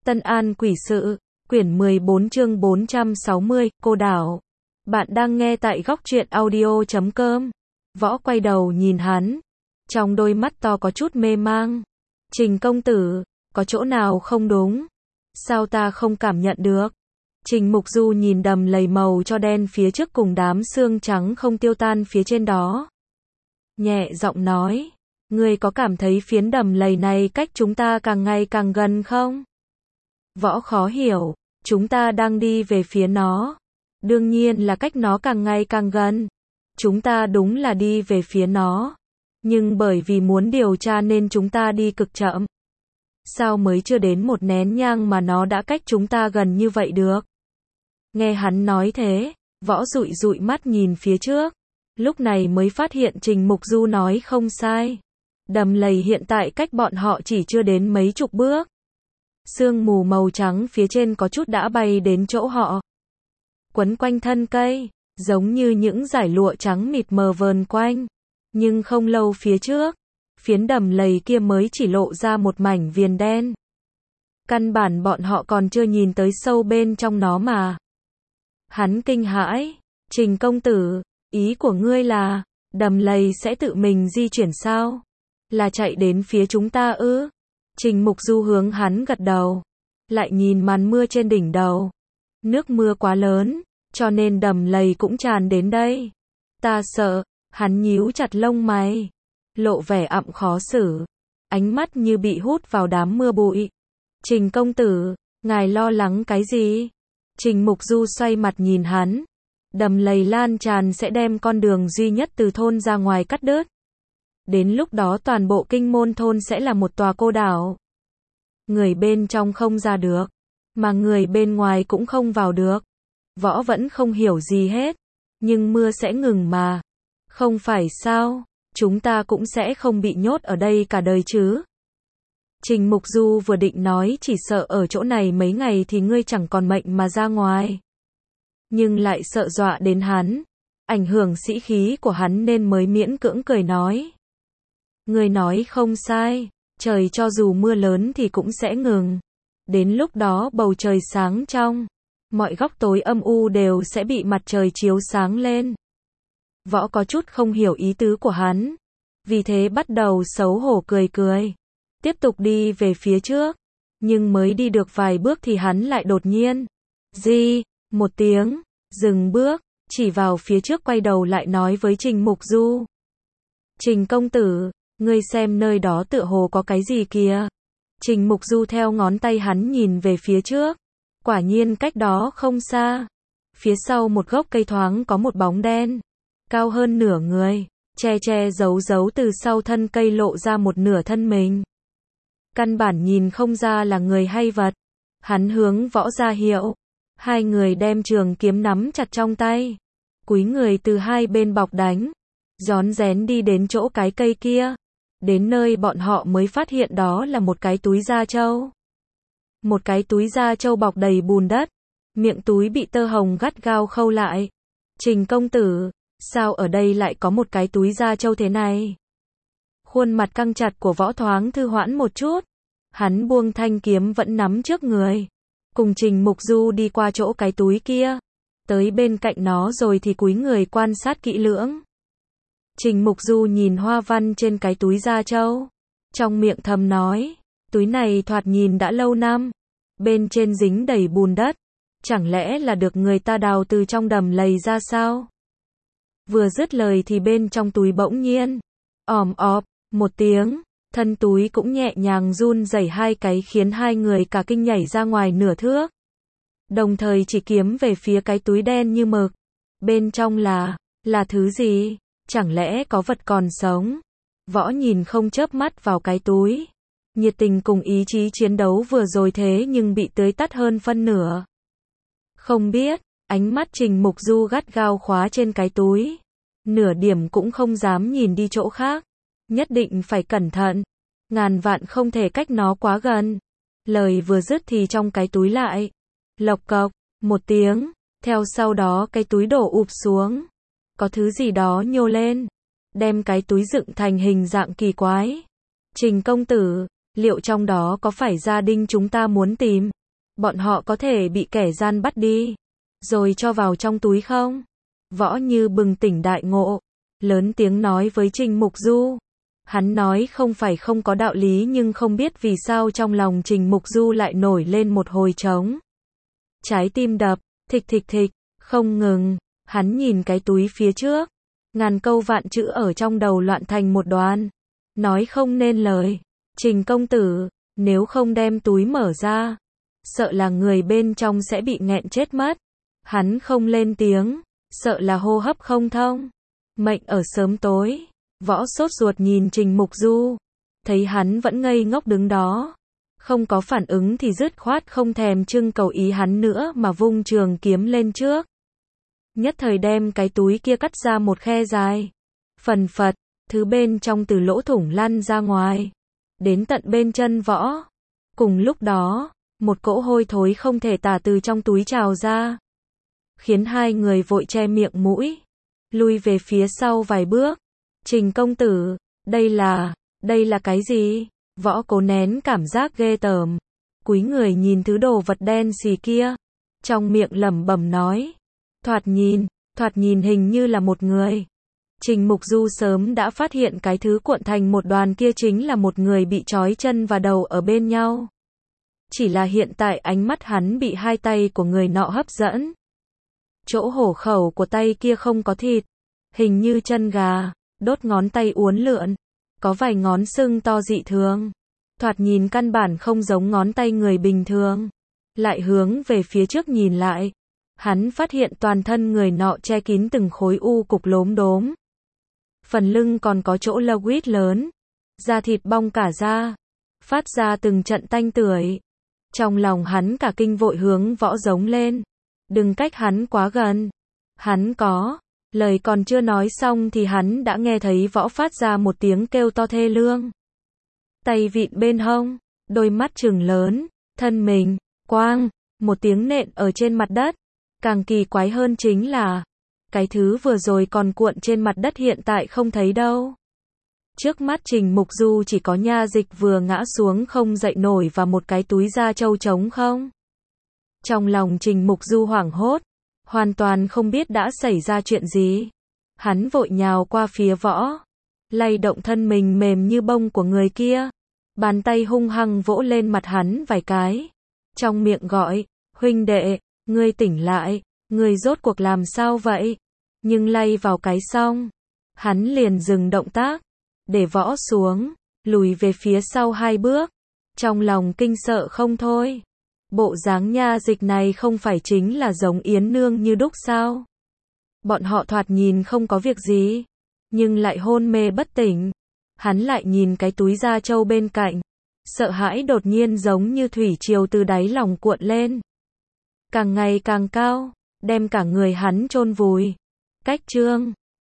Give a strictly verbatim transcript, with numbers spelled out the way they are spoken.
Tân An Quỷ Sự, quyển mười bốn chương bốn trăm sáu mươi, Cô Đảo. Bạn đang nghe tại góc truyện audio chấm com. Võ quay đầu nhìn hắn. Trong đôi mắt to có chút mê mang. Trình công tử, có chỗ nào không đúng? Sao ta không cảm nhận được? Trình Mục Du nhìn đầm lầy màu cho đen phía trước cùng đám xương trắng không tiêu tan phía trên đó. Nhẹ giọng nói, ngươi có cảm thấy phiến đầm lầy này cách chúng ta càng ngày càng gần không? Võ khó hiểu, chúng ta đang đi về phía nó. Đương nhiên là cách nó càng ngày càng gần. Chúng ta đúng là đi về phía nó. Nhưng bởi vì muốn điều tra nên chúng ta đi cực chậm. Sao mới chưa đến một nén nhang mà nó đã cách chúng ta gần như vậy được? Nghe hắn nói thế, Võ dụi dụi mắt nhìn phía trước. Lúc này mới phát hiện Trình Mục Du nói không sai. Đầm lầy hiện tại cách bọn họ chỉ chưa đến mấy chục bước. Sương mù màu trắng phía trên có chút đã bay đến chỗ họ. Quấn quanh thân cây, giống như những dải lụa trắng mịt mờ vờn quanh. Nhưng không lâu phía trước, phiến đầm lầy kia mới chỉ lộ ra một mảnh viền đen. Căn bản bọn họ còn chưa nhìn tới sâu bên trong nó mà. Hắn kinh hãi, Trình công tử, ý của ngươi là, đầm lầy sẽ tự mình di chuyển sao? Là chạy đến phía chúng ta ư? Trình Mục Du hướng hắn gật đầu. Lại nhìn màn mưa trên đỉnh đầu. Nước mưa quá lớn, cho nên đầm lầy cũng tràn đến đây. Ta sợ, hắn nhíu chặt lông mày. Lộ vẻ ặm khó xử. Ánh mắt như bị hút vào đám mưa bụi. Trình công tử, ngài lo lắng cái gì? Trình Mục Du xoay mặt nhìn hắn. Đầm lầy lan tràn sẽ đem con đường duy nhất từ thôn ra ngoài cắt đứt. Đến lúc đó toàn bộ kinh môn thôn sẽ là một tòa cô đảo. Người bên trong không ra được, mà người bên ngoài cũng không vào được. Võ vẫn không hiểu gì hết. Nhưng mưa sẽ ngừng mà. Không phải sao, chúng ta cũng sẽ không bị nhốt ở đây cả đời chứ. Trình Mục Du vừa định nói chỉ sợ ở chỗ này mấy ngày thì ngươi chẳng còn mệnh mà ra ngoài. Nhưng lại sợ dọa đến hắn. Ảnh hưởng sĩ khí của hắn nên mới miễn cưỡng cười nói. Ngươi nói không sai, trời cho dù mưa lớn thì cũng sẽ ngừng. Đến lúc đó bầu trời sáng trong, mọi góc tối âm u đều sẽ bị mặt trời chiếu sáng lên. Võ có chút không hiểu ý tứ của hắn, vì thế bắt đầu xấu hổ cười cười. Tiếp tục đi về phía trước, nhưng mới đi được vài bước thì hắn lại đột nhiên, di, một tiếng, dừng bước, chỉ vào phía trước quay đầu lại nói với Trình Mục Du. Trình công tử, ngươi xem nơi đó tựa hồ có cái gì kìa. Trình Mục Du theo ngón tay hắn nhìn về phía trước. Quả nhiên cách đó không xa. Phía sau một gốc cây thoáng có một bóng đen. Cao hơn nửa người. Che che giấu giấu từ sau thân cây lộ ra một nửa thân mình. Căn bản nhìn không ra là người hay vật. Hắn hướng Võ ra hiệu. Hai người đem trường kiếm nắm chặt trong tay. Cúi người từ hai bên bọc đánh. Rón rén đi đến chỗ cái cây kia. Đến nơi bọn họ mới phát hiện đó là một cái túi da trâu. Một cái túi da trâu bọc đầy bùn đất. Miệng túi bị tơ hồng gắt gao khâu lại. Trình công tử, sao ở đây lại có một cái túi da trâu thế này? Khuôn mặt căng chặt của Võ thoáng thư hoãn một chút. Hắn buông thanh kiếm vẫn nắm trước người. Cùng Trình Mục Du đi qua chỗ cái túi kia. Tới bên cạnh nó rồi thì cúi người quan sát kỹ lưỡng. Trình Mục Du nhìn hoa văn trên cái túi da trâu. Trong miệng thầm nói, túi này thoạt nhìn đã lâu năm. Bên trên dính đầy bùn đất. Chẳng lẽ là được người ta đào từ trong đầm lầy ra sao? Vừa dứt lời thì bên trong túi bỗng nhiên, òm ọp, một tiếng, thân túi cũng nhẹ nhàng run rẩy hai cái khiến hai người cả kinh nhảy ra ngoài nửa thước. Đồng thời chỉ kiếm về phía cái túi đen như mực. Bên trong là, là thứ gì? Chẳng lẽ có vật còn sống? Võ nhìn không chớp mắt vào cái túi. Nhiệt tình cùng ý chí chiến đấu vừa rồi thế nhưng bị tưới tắt hơn phân nửa. Không biết, ánh mắt Trình Mục Du gắt gao khóa trên cái túi. Nửa điểm cũng không dám nhìn đi chỗ khác. Nhất định phải cẩn thận. Ngàn vạn không thể cách nó quá gần. Lời vừa dứt thì trong cái túi lại. Lộc cộc, một tiếng. Theo sau đó cái túi đổ ụp xuống. Có thứ gì đó nhô lên. Đem cái túi dựng thành hình dạng kỳ quái. Trình công tử, liệu trong đó có phải gia đình chúng ta muốn tìm? Bọn họ có thể bị kẻ gian bắt đi, rồi cho vào trong túi không? Võ Như bừng tỉnh đại ngộ, lớn tiếng nói với Trình Mục Du. Hắn nói không phải không có đạo lý nhưng không biết vì sao trong lòng Trình Mục Du lại nổi lên một hồi trống. Trái tim đập, thịch thịch thịch, không ngừng, hắn nhìn cái túi phía trước, ngàn câu vạn chữ ở trong đầu loạn thành một đoàn, nói không nên lời. Trình công tử, nếu không đem túi mở ra, sợ là người bên trong sẽ bị nghẹn chết mất. Hắn không lên tiếng, sợ là hô hấp không thông. Mệnh ở sớm tối. Võ sốt ruột nhìn Trình Mục Du, thấy hắn vẫn ngây ngốc đứng đó, không có phản ứng thì dứt khoát không thèm trưng cầu ý hắn nữa mà vung trường kiếm lên trước. Nhất thời đem cái túi kia cắt ra một khe dài. Phần phật, thứ bên trong từ lỗ thủng lăn ra ngoài, đến tận bên chân Võ. Cùng lúc đó, một cỗ hôi thối không thể tả từ trong túi trào ra, khiến hai người vội che miệng mũi, lui về phía sau vài bước. Trình công tử, đây là, đây là cái gì? Võ cố nén cảm giác ghê tởm, cúi người nhìn thứ đồ vật đen xì kia, trong miệng lẩm bẩm nói, thoạt nhìn, thoạt nhìn hình như là một người. Trình Mục Du sớm đã phát hiện cái thứ cuộn thành một đoàn kia chính là một người bị trói chân và đầu ở bên nhau. Chỉ là hiện tại ánh mắt hắn bị hai tay của người nọ hấp dẫn. Chỗ hổ khẩu của tay kia không có thịt, hình như chân gà, đốt ngón tay uốn lượn, có vài ngón sưng to dị thường, thoạt nhìn căn bản không giống ngón tay người bình thường. Lại hướng về phía trước nhìn lại, hắn phát hiện toàn thân người nọ che kín từng khối u cục lốm đốm. Phần lưng còn có chỗ lơ quýt lớn, da thịt bong cả ra, phát ra từng trận tanh tưởi. Trong lòng hắn cả kinh vội hướng Võ giống lên, đừng cách hắn quá gần. Hắn có, lời còn chưa nói xong thì hắn đã nghe thấy Võ phát ra một tiếng kêu to thê lương. Tay vịn bên hông, đôi mắt trừng lớn, thân mình, quang, một tiếng nện ở trên mặt đất. Càng kỳ quái hơn chính là, cái thứ vừa rồi còn cuộn trên mặt đất hiện tại không thấy đâu. Trước mắt Trình Mục Du chỉ có nha dịch vừa ngã xuống không dậy nổi và một cái túi da trâu trống không. Trong lòng Trình Mục Du hoảng hốt, hoàn toàn không biết đã xảy ra chuyện gì. Hắn vội nhào qua phía Võ, lay động thân mình mềm như bông của người kia, bàn tay hung hăng vỗ lên mặt hắn vài cái, trong miệng gọi, huynh đệ, ngươi tỉnh lại, ngươi rốt cuộc làm sao vậy? Nhưng lay vào cái xong, hắn liền dừng động tác, để Võ xuống, lùi về phía sau hai bước, trong lòng kinh sợ không thôi. Bộ dáng nha dịch này không phải chính là giống Yến Nương như đúc sao? Bọn họ thoạt nhìn không có việc gì, nhưng lại hôn mê bất tỉnh. Hắn lại nhìn cái túi da trâu bên cạnh, sợ hãi đột nhiên giống như thủy triều từ đáy lòng cuộn lên, càng ngày càng cao, đem cả người hắn chôn vùi. Cách chương